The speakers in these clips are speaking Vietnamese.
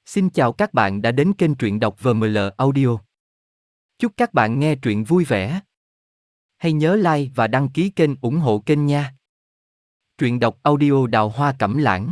Xin chào các bạn đã đến kênh truyện đọc VML Audio. Chúc các bạn nghe truyện vui vẻ. Hãy nhớ like và đăng ký kênh ủng hộ kênh nha. Truyện đọc audio Đào Hoa Cẩm Lãng.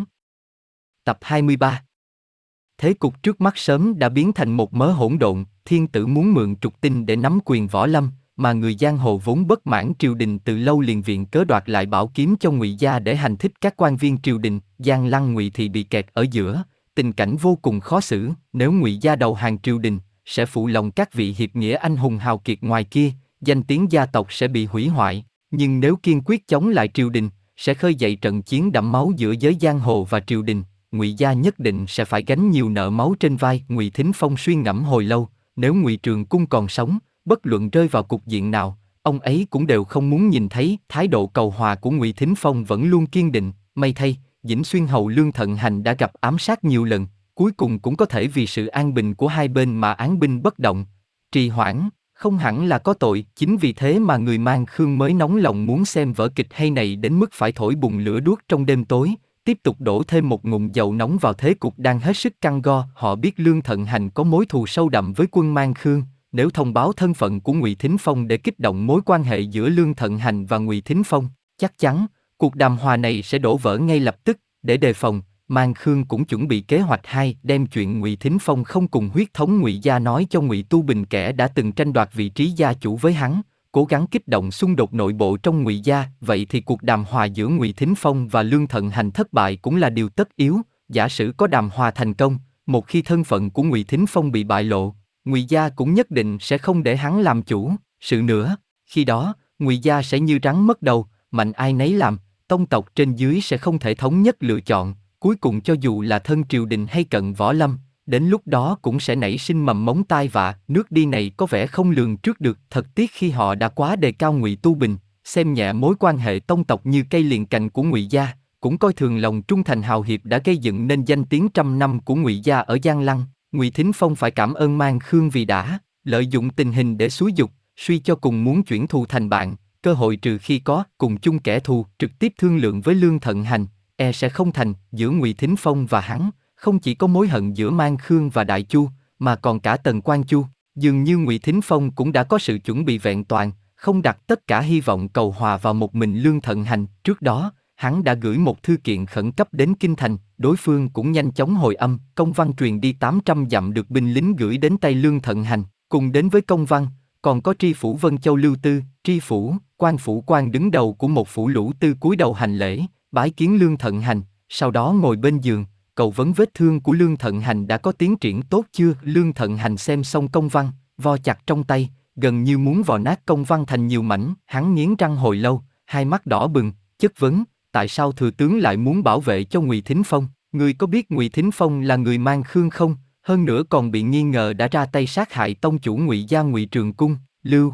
Tập 23. Thế cục trước mắt sớm đã biến thành một mớ hỗn độn. Thiên tử muốn mượn trục tinh để nắm quyền võ lâm, mà người giang hồ vốn bất mãn triều đình từ lâu liền viện cớ đoạt lại bảo kiếm cho Ngụy gia để hành thích các quan viên triều đình. Giang Lăng Ngụy thì bị kẹt ở giữa, tình cảnh vô cùng khó xử. Nếu Ngụy gia đầu hàng triều đình, sẽ phụ lòng các vị hiệp nghĩa anh hùng hào kiệt ngoài kia, danh tiếng gia tộc sẽ bị hủy hoại. Nhưng nếu kiên quyết chống lại triều đình, sẽ khơi dậy trận chiến đẫm máu giữa giới giang hồ và triều đình. Ngụy gia nhất định sẽ phải gánh nhiều nợ máu trên vai. Ngụy Thính Phong suy ngẫm hồi lâu, nếu Ngụy Trường Cung còn sống, bất luận rơi vào cục diện nào, ông ấy cũng đều không muốn nhìn thấy. Thái độ cầu hòa của Ngụy Thính Phong vẫn luôn kiên định. May thay, Dĩnh Xuyên hầu Lương Thận Hành đã gặp ám sát nhiều lần, cuối cùng cũng có thể vì sự an bình của hai bên mà án binh bất động. Trì hoãn không hẳn là có tội, chính vì thế mà người Mang Khương mới nóng lòng muốn xem vở kịch hay này đến mức phải thổi bùng lửa đuốc trong đêm tối, tiếp tục đổ thêm một ngụm dầu nóng vào thế cục đang hết sức căng go. Họ biết Lương Thận Hành có mối thù sâu đậm với quân Mang Khương, nếu thông báo thân phận của Ngụy Thính Phong để kích động mối quan hệ giữa Lương Thận Hành và Ngụy Thính Phong, chắc chắn cuộc đàm hòa này sẽ đổ vỡ ngay lập tức. Để đề phòng, Mang Khương cũng chuẩn bị kế hoạch 2, đem chuyện Ngụy Thính Phong không cùng huyết thống Ngụy gia nói cho Ngụy Tu Bình, kẻ đã từng tranh đoạt vị trí gia chủ với hắn, cố gắng kích động xung đột nội bộ trong Ngụy gia. Vậy thì cuộc đàm hòa giữa Ngụy Thính Phong và Lương Thận Hành thất bại cũng là điều tất yếu. Giả sử có đàm hòa thành công, một khi thân phận của Ngụy Thính Phong bị bại lộ, Ngụy gia cũng nhất định sẽ không để hắn làm chủ sự nữa. Khi đó, Ngụy gia sẽ như rắn mất đầu, mạnh ai nấy làm, tông tộc trên dưới sẽ không thể thống nhất lựa chọn. Cuối cùng cho dù là thân triều đình hay cận võ lâm, đến lúc đó cũng sẽ nảy sinh mầm mống tai vạ. Nước đi này có vẻ không lường trước được. Thật tiếc khi họ đã quá đề cao Ngụy Tu Bình, xem nhẹ mối quan hệ tông tộc như cây liền cành của Ngụy gia, cũng coi thường lòng trung thành hào hiệp đã gây dựng nên danh tiếng trăm năm của Ngụy gia ở Giang Lăng. Ngụy Thính Phong phải cảm ơn Mang Khương vì đã lợi dụng tình hình để xúi giục, suy cho cùng muốn chuyển thù thành bạn. Cơ hội trừ khi có cùng chung kẻ thù, trực tiếp thương lượng với Lương Thận Hành, sẽ không thành. Giữa Ngụy Thính Phong và hắn, không chỉ có mối hận giữa Mang Khương và Đại Chu, mà còn cả Tần Quan Chu. Dường như Ngụy Thính Phong cũng đã có sự chuẩn bị vẹn toàn, không đặt tất cả hy vọng cầu hòa vào một mình Lương Thận Hành. Trước đó, hắn đã gửi một thư kiện khẩn cấp đến Kinh Thành, đối phương cũng nhanh chóng hồi âm. Công văn truyền đi 800 dặm được binh lính gửi đến tay Lương Thận Hành. Cùng đến với công văn, còn có tri phủ Vân Châu Lưu Tư. Tri phủ quan đứng đầu của một phủ lũ tư cúi đầu hành lễ, bái kiến Lương Thận Hành, sau đó ngồi bên giường, cầu vấn vết thương của Lương Thận Hành đã có tiến triển tốt chưa. Lương Thận Hành xem xong công văn, vo chặt trong tay, gần như muốn vò nát công văn thành nhiều mảnh. Hắn nghiến răng hồi lâu, hai mắt đỏ bừng, chất vấn: tại sao thừa tướng lại muốn bảo vệ cho Ngụy Thính Phong? Ngươi có biết Ngụy Thính Phong là người Mang Khương không? Hơn nữa còn bị nghi ngờ đã ra tay sát hại tông chủ Ngụy gia Ngụy Trường Cung. Lưu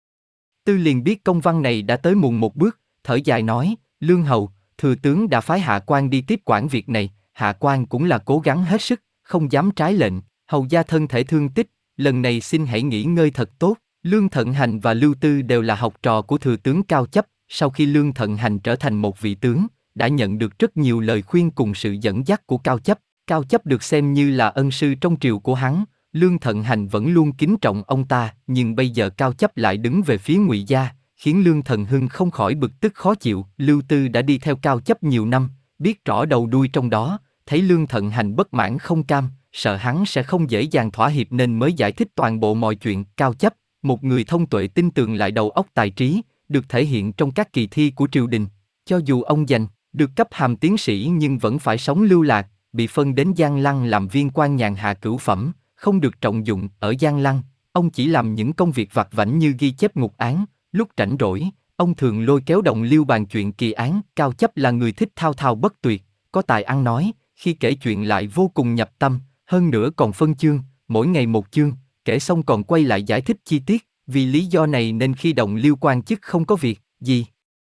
Tư liền biết công văn này đã tới muộn một bước, thở dài nói: Lương hầu, thừa tướng đã phái Hạ Quan đi tiếp quản việc này. Hạ Quan cũng là cố gắng hết sức, không dám trái lệnh. Hầu gia thân thể thương tích, lần này xin hãy nghỉ ngơi thật tốt. Lương Thận Hành và Lưu Tư đều là học trò của thừa tướng Cao Chấp. Sau khi Lương Thận Hành trở thành một vị tướng, đã nhận được rất nhiều lời khuyên cùng sự dẫn dắt của Cao Chấp. Cao Chấp được xem như là ân sư trong triều của hắn. Lương Thận Hành vẫn luôn kính trọng ông ta, nhưng bây giờ Cao Chấp lại đứng về phía Ngụy gia, khiến Lương Thần Hưng không khỏi bực tức khó chịu. Lưu Tư đã đi theo Cao Chấp nhiều năm, biết rõ đầu đuôi trong đó, thấy Lương Thận Hành bất mãn không cam, sợ hắn sẽ không dễ dàng thỏa hiệp nên mới giải thích toàn bộ mọi chuyện. Cao Chấp, một người thông tuệ tinh tường lại đầu óc tài trí, được thể hiện trong các kỳ thi của triều đình. Cho dù ông giành được cấp hàm tiến sĩ nhưng vẫn phải sống lưu lạc, bị phân đến Giang Lăng làm viên quan nhàn hạ cửu phẩm, không được trọng dụng. Ở Giang Lăng, ông chỉ làm những công việc vặt vãnh như ghi chép ngục án. Lúc rảnh rỗi, ông thường lôi kéo đồng liêu bàn chuyện kỳ án. Cao Chấp là người thích thao thao bất tuyệt, có tài ăn nói, khi kể chuyện lại vô cùng nhập tâm, hơn nữa còn phân chương, mỗi ngày một chương, kể xong còn quay lại giải thích chi tiết. Vì lý do này nên khi đồng liêu quan chức không có việc gì,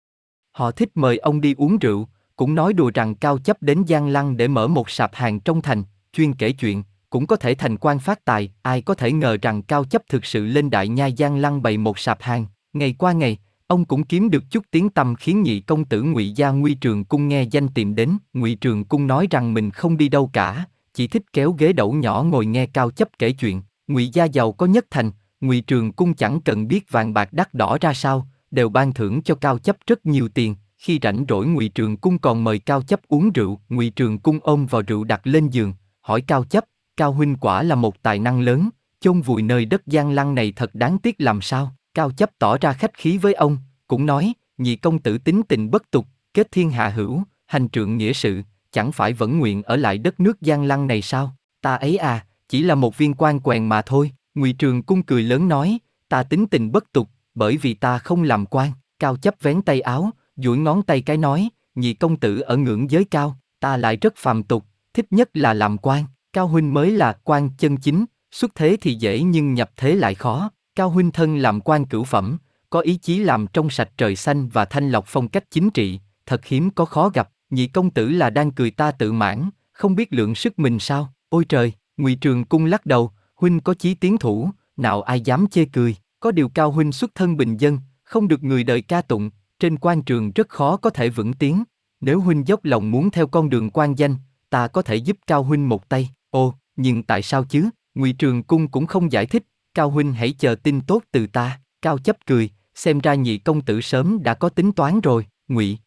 họ thích mời ông đi uống rượu, cũng nói đùa rằng Cao Chấp đến Giang Lăng để mở một sạp hàng trong thành, chuyên kể chuyện, cũng có thể thành quan phát tài. Ai có thể ngờ rằng Cao Chấp thực sự lên đại nhai Giang Lăng bày một sạp hàng. Ngày qua ngày, ông cũng kiếm được chút tiếng tăm, khiến nhị công tử Ngụy gia Ngụy Trường Cung nghe danh tìm đến. Ngụy Trường Cung nói rằng mình không đi đâu cả, chỉ thích kéo ghế đẩu nhỏ ngồi nghe Cao Chấp kể chuyện. Ngụy gia giàu có nhất thành, Ngụy Trường Cung chẳng cần biết vàng bạc đắt đỏ ra sao, đều ban thưởng cho Cao Chấp rất nhiều tiền. Khi rảnh rỗi Ngụy Trường Cung còn mời Cao Chấp uống rượu. Ngụy Trường Cung ôm vào rượu đặt lên giường, hỏi Cao Chấp: Cao huynh quả là một tài năng lớn, chôn vùi nơi đất Giang Lăng này thật đáng tiếc làm sao? Cao Chấp tỏ ra khách khí với ông, cũng nói: Nhị công tử tính tình bất tục, kết thiên hạ hữu, hành trượng nghĩa sự, chẳng phải vẫn nguyện ở lại đất nước Giang Lăng này sao? Ta ấy à, chỉ là một viên quan quèn mà thôi. Ngụy Trường Cung cười lớn nói: Ta tính tình bất tục, bởi vì ta không làm quan. Cao Chấp vén tay áo, duỗi ngón tay cái nói: Nhị công tử ở ngưỡng giới cao, ta lại rất phàm tục, thích nhất là làm quan. Cao huynh mới là quan chân chính, xuất thế thì dễ nhưng nhập thế lại khó. Cao huynh thân làm quan cửu phẩm, có ý chí làm trong sạch trời xanh và thanh lọc phong cách chính trị, thật hiếm có khó gặp. Nhị công tử là đang cười ta tự mãn, không biết lượng sức mình sao? Ôi trời! Ngụy Trường Cung lắc đầu: huynh có chí tiến thủ, nào ai dám chê cười. Có điều Cao huynh xuất thân bình dân, không được người đời ca tụng, trên quan trường rất khó có thể vững tiến. Nếu huynh dốc lòng muốn theo con đường quan danh, ta có thể giúp Cao huynh một tay. Ồ, nhưng tại sao chứ? Ngụy Trường Cung cũng không giải thích. Cao huynh hãy chờ tin tốt từ ta. Cao Chấp cười: xem ra nhị công tử sớm đã có tính toán rồi. Ngụy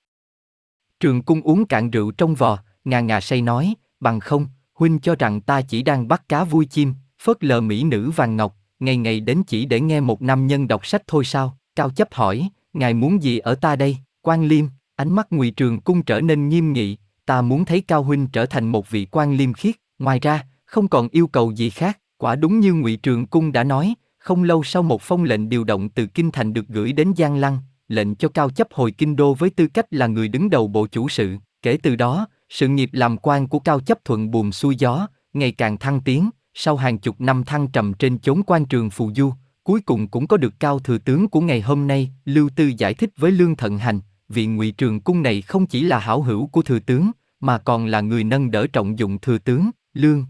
Trường Cung uống cạn rượu trong vò, ngà ngà say nói: bằng không, huynh cho rằng ta chỉ đang bắt cá vui chim, phớt lờ mỹ nữ vàng ngọc, ngày ngày đến chỉ để nghe một nam nhân đọc sách thôi sao? Cao Chấp hỏi: ngài muốn gì ở ta đây? Quan liêm. Ánh mắt Ngụy Trường Cung trở nên nghiêm nghị: ta muốn thấy Cao huynh trở thành một vị quan liêm khiết, ngoài ra không còn yêu cầu gì khác. Quả đúng như Ngụy Trường Cung đã nói, không lâu sau một phong lệnh điều động từ kinh thành được gửi đến Giang Lăng, lệnh cho Cao Chấp hồi kinh đô với tư cách là người đứng đầu bộ chủ sự. Kể từ đó, sự nghiệp làm quan của Cao Chấp thuận buồm xuôi gió, ngày càng thăng tiến. Sau hàng chục năm thăng trầm trên chốn quan trường phù du, cuối cùng cũng có được Cao thừa tướng của ngày hôm nay. Lưu Tư giải thích với Lương Thận Hành, vị Ngụy Trường Cung này không chỉ là hảo hữu của thừa tướng, mà còn là người nâng đỡ trọng dụng thừa tướng. Lương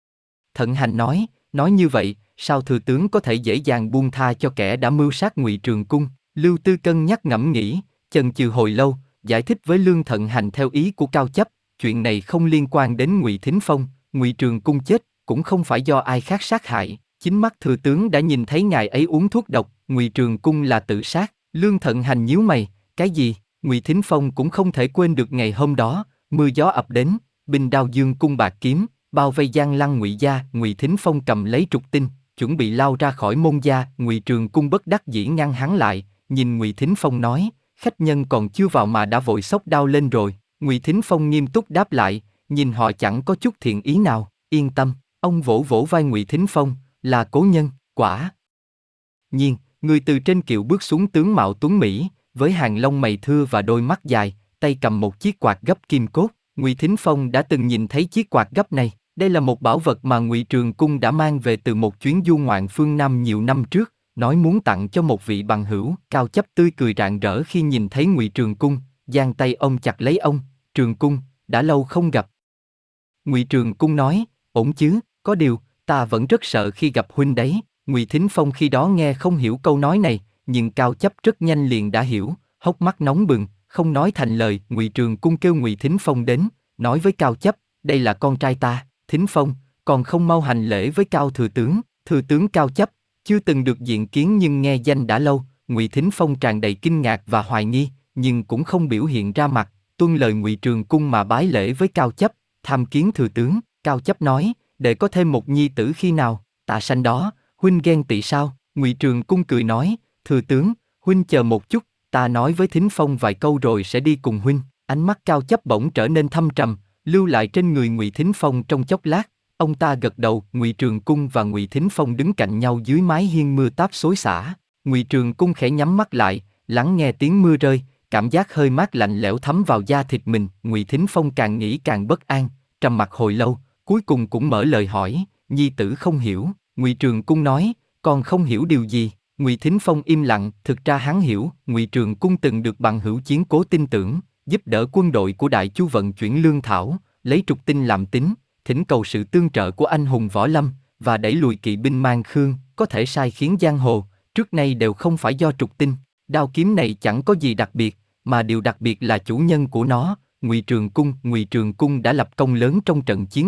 Thận Hành nói như vậy, sao thừa tướng có thể dễ dàng buông tha cho kẻ đã mưu sát Ngụy Trường Cung? Lưu Tư cân nhắc ngẫm nghĩ, chần chừ hồi lâu, giải thích với Lương Thận Hành theo ý của Cao Chấp: chuyện này không liên quan đến Ngụy Thính Phong, Ngụy Trường Cung chết cũng không phải do ai khác sát hại, chính mắt thừa tướng đã nhìn thấy ngài ấy uống thuốc độc, Ngụy Trường Cung là tự sát. Lương Thận Hành nhíu mày: cái gì? Ngụy Thính Phong cũng không thể quên được ngày hôm đó, mưa gió ập đến, binh đao dương cung bạc kiếm bao vây Giang Lăng Ngụy gia. Ngụy Thính Phong cầm lấy trục tinh, chuẩn bị lao ra khỏi môn gia. Ngụy Trường Cung bất đắc dĩ ngăn hắn lại, nhìn Ngụy Thính Phong nói: khách nhân còn chưa vào mà đã vội xốc đao lên rồi. Ngụy Thính Phong nghiêm túc đáp lại, nhìn họ chẳng có chút thiện ý nào. Yên tâm. Ông vỗ vỗ vai Ngụy Thính Phong: là cố nhân. Quả nhiên, người từ trên kiệu bước xuống tướng mạo tuấn mỹ, với hàng lông mày thưa và đôi mắt dài, tay cầm một chiếc quạt gấp kim cốt. Ngụy Thính Phong đã từng nhìn thấy chiếc quạt gấp này. Đây là một bảo vật mà Ngụy Trường Cung đã mang về từ một chuyến du ngoạn phương Nam nhiều năm trước, nói muốn tặng cho một vị bằng hữu. Cao Chấp tươi cười rạng rỡ khi nhìn thấy Ngụy Trường Cung, giang tay ôm chặt lấy ông: Trường Cung, đã lâu không gặp. Ngụy Trường Cung nói: ổn chứ? Có điều, ta vẫn rất sợ khi gặp huynh đấy. Ngụy Thính Phong khi đó nghe không hiểu câu nói này, nhưng Cao Chấp rất nhanh liền đã hiểu, hốc mắt nóng bừng, không nói thành lời. Ngụy Trường Cung kêu Ngụy Thính Phong đến, nói với Cao Chấp: đây là con trai ta. Thính Phong, còn không mau hành lễ với Cao thừa tướng. Thừa tướng Cao Chấp chưa từng được diện kiến nhưng nghe danh đã lâu. Ngụy Thính Phong tràn đầy kinh ngạc và hoài nghi, nhưng cũng không biểu hiện ra mặt, tuân lời Ngụy Trường Cung mà bái lễ với Cao Chấp, tham kiến thừa tướng. Cao Chấp nói: để có thêm một nhi tử khi nào? Tạ sanh đó, huynh ghen tị sao? Ngụy Trường Cung cười nói: thừa tướng, huynh chờ một chút, ta nói với Thính Phong vài câu rồi sẽ đi cùng huynh. Ánh mắt Cao Chấp bỗng trở nên thâm trầm, lưu lại trên người Ngụy Thính Phong trong chốc lát. Ông ta gật đầu. Ngụy Trường Cung và Ngụy Thính Phong đứng cạnh nhau dưới mái hiên mưa táp xối xả. Ngụy Trường Cung khẽ nhắm mắt lại, lắng nghe tiếng mưa rơi, cảm giác hơi mát lạnh lẽo thấm vào da thịt mình. Ngụy Thính Phong càng nghĩ càng bất an, trầm mặc hồi lâu, cuối cùng cũng mở lời hỏi: nhi tử không hiểu. Ngụy Trường Cung nói: con không hiểu điều gì? Ngụy Thính Phong im lặng. Thực ra hắn hiểu, Ngụy Trường Cung từng được bằng hữu Chiến Cố tin tưởng, giúp đỡ quân đội của Đại Chu vận chuyển lương thảo, lấy trục tinh làm tín, thỉnh cầu sự tương trợ của anh hùng võ lâm, và đẩy lùi kỵ binh mang khương, có thể sai khiến giang hồ, trước nay đều không phải do trục tinh. Đao kiếm này chẳng có gì đặc biệt, mà điều đặc biệt là chủ nhân của nó, Ngụy Trường Cung. Ngụy Trường Cung đã lập công lớn trong trận chiến này,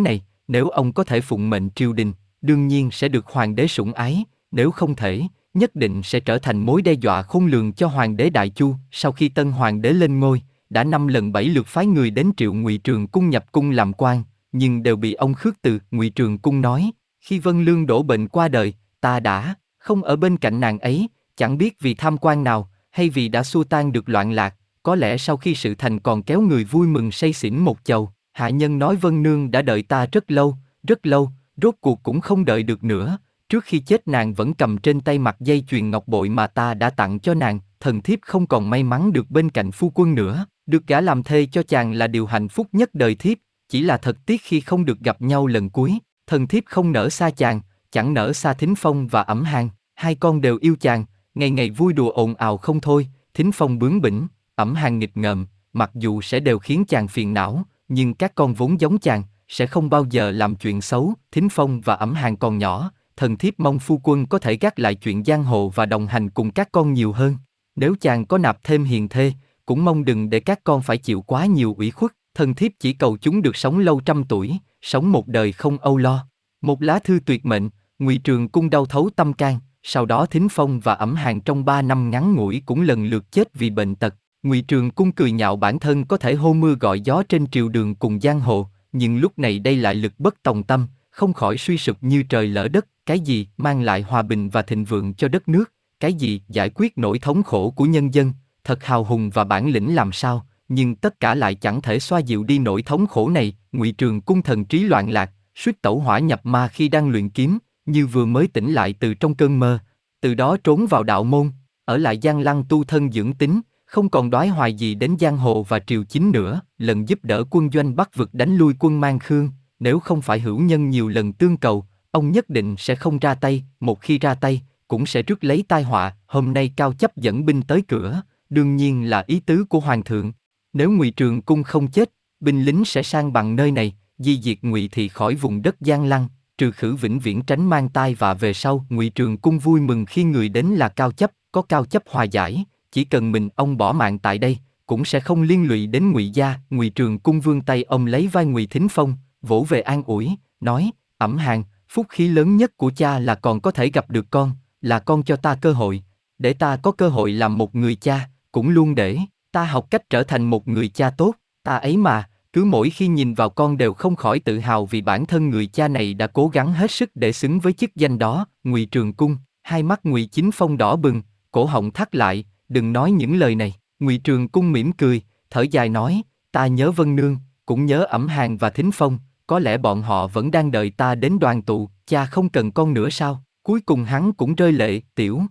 Nếu ông có thể phụng mệnh triều đình, đương nhiên sẽ được hoàng đế sủng ái, nếu không thể, nhất định sẽ trở thành mối đe dọa khôn lường cho hoàng đế Đại Chu. Sau khi tân hoàng đế lên ngôi, đã 5 lần 7 lượt phái người đến triệu Ngụy Trường Cung nhập cung làm quan, nhưng đều bị ông khước từ. Ngụy Trường Cung nói, khi Vân Lương đổ bệnh qua đời, ta đã không ở bên cạnh nàng ấy, chẳng biết vì tham quan nào, hay vì đã xua tan được loạn lạc, có lẽ sau khi sự thành còn kéo người vui mừng say xỉn một chầu. Hạ nhân nói Vân Nương đã đợi ta rất lâu, rốt cuộc cũng không đợi được nữa. Trước khi chết nàng vẫn cầm trên tay mặt dây chuyền ngọc bội mà ta đã tặng cho nàng. Thần thiếp không còn may mắn được bên cạnh phu quân nữa, được gả làm thê cho chàng là điều hạnh phúc nhất đời thiếp, chỉ là thật tiếc khi không được gặp nhau lần cuối. Thần thiếp không nỡ xa chàng, chẳng nỡ xa Thính Phong và Ẩm Hàn, hai con đều yêu chàng, ngày ngày vui đùa ồn ào không thôi. Thính Phong bướng bỉnh, Ẩm Hàn nghịch ngợm, mặc dù sẽ đều khiến chàng phiền não, nhưng các con vốn giống chàng, sẽ không bao giờ làm chuyện xấu. Thính Phong và Ẩm Hàn còn nhỏ, thần thiếp mong phu quân có thể gác lại chuyện giang hồ và đồng hành cùng các con nhiều hơn. Nếu chàng có nạp thêm hiền thê, cũng mong đừng để các con phải chịu quá nhiều ủy khuất. Thần thiếp chỉ cầu chúng được sống lâu trăm tuổi, sống một đời không âu lo. Một lá thư tuyệt mệnh. Ngụy Trường Cung đau thấu tâm can. Sau đó Thính Phong và Ẩm Hàn trong 3 năm ngắn ngủi cũng lần lượt chết vì bệnh tật. Ngụy Trường Cung cười nhạo bản thân có thể hô mưa gọi gió trên triều đường cùng giang hồ, nhưng lúc này đây lại lực bất tòng tâm, không khỏi suy sụp như trời lỡ đất. Cái gì mang lại hòa bình và thịnh vượng cho đất nước, cái gì giải quyết nỗi thống khổ của nhân dân, thật hào hùng và bản lĩnh làm sao, nhưng tất cả lại chẳng thể xoa dịu đi nỗi thống khổ này. Ngụy Trường Cung thần trí loạn lạc, suýt tẩu hỏa nhập ma khi đang luyện kiếm, như vừa mới tỉnh lại từ trong cơn mơ. Từ đó trốn vào đạo môn, ở lại Giang Lăng tu thân dưỡng tính, không còn đoái hoài gì đến giang hồ và triều chính nữa. Lần giúp đỡ quân doanh Bắc vực đánh lui quân Mang Khương, nếu không phải hữu nhân nhiều lần tương cầu, ông nhất định sẽ không ra tay, một khi ra tay, cũng sẽ rước lấy tai họa. Hôm nay Cao Chấp dẫn binh tới cửa, đương nhiên là ý tứ của hoàng thượng. Nếu Ngụy Trường Cung không chết, binh lính sẽ sang bằng nơi này, di diệt Ngụy thị khỏi vùng đất Giang Lăng, trừ khử vĩnh viễn tránh mang tai vạ về sau. Ngụy Trường Cung vui mừng khi người đến là Cao Chấp, có Cao Chấp hòa giải, chỉ cần mình ông bỏ mạng tại đây, cũng sẽ không liên lụy đến Ngụy gia. Ngụy Trường Cung vươn tay ông lấy vai Ngụy Thính Phong, vỗ về an ủi, nói: Ẩm Hàn, phúc khí lớn nhất của cha là còn có thể gặp được con, là con cho ta cơ hội, để ta có cơ hội làm một người cha, cũng luôn để ta học cách trở thành một người cha tốt. Ta ấy mà, cứ mỗi khi nhìn vào con đều không khỏi tự hào vì bản thân người cha này đã cố gắng hết sức để xứng với chức danh đó. Ngụy Trường Cung, hai mắt Ngụy Chính Phong đỏ bừng, cổ họng thắt lại, đừng nói những lời này. Ngụy Trường Cung mỉm cười, thở dài nói: Ta nhớ Vân Nương, cũng nhớ Ẩm Hàn và Thính Phong, có lẽ bọn họ vẫn đang đợi ta đến đoàn tụ. Cha không cần con nữa sao? Cuối cùng hắn cũng rơi lệ. Tiểu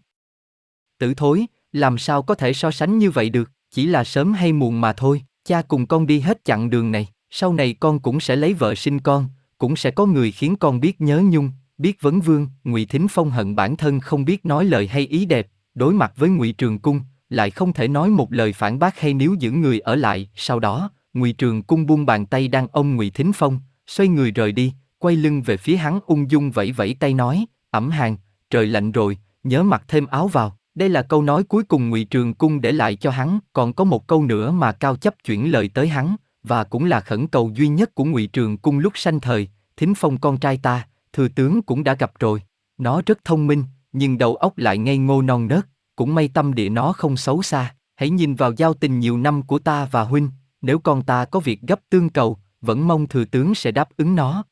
tử thối, làm sao có thể so sánh như vậy được, chỉ là sớm hay muộn mà thôi. Cha cùng con đi hết chặng đường này, sau này con cũng sẽ lấy vợ sinh con, cũng sẽ có người khiến con biết nhớ nhung, biết vấn vương. Ngụy Thính Phong hận bản thân không biết nói lời hay ý đẹp, đối mặt với Ngụy Trường Cung, lại không thể nói một lời phản bác hay níu giữ người ở lại. Sau đó, Ngụy Trường Cung buông bàn tay đang ôm Ngụy Thính Phong, xoay người rời đi, quay lưng về phía hắn ung dung vẫy vẫy tay nói: Ẩm Hàn, trời lạnh rồi, nhớ mặc thêm áo vào. Đây là câu nói cuối cùng Ngụy Trường Cung để lại cho hắn. Còn có một câu nữa mà Cao Chấp chuyển lời tới hắn, và cũng là khẩn cầu duy nhất của Ngụy Trường Cung lúc sanh thời: Thính Phong con trai ta, thừa tướng cũng đã gặp rồi. Nó rất thông minh, nhưng đầu óc lại ngây ngô non nớt, cũng may tâm địa nó không xấu xa. Hãy nhìn vào giao tình nhiều năm của ta và huynh, nếu con ta có việc gấp tương cầu, vẫn mong thừa tướng sẽ đáp ứng nó.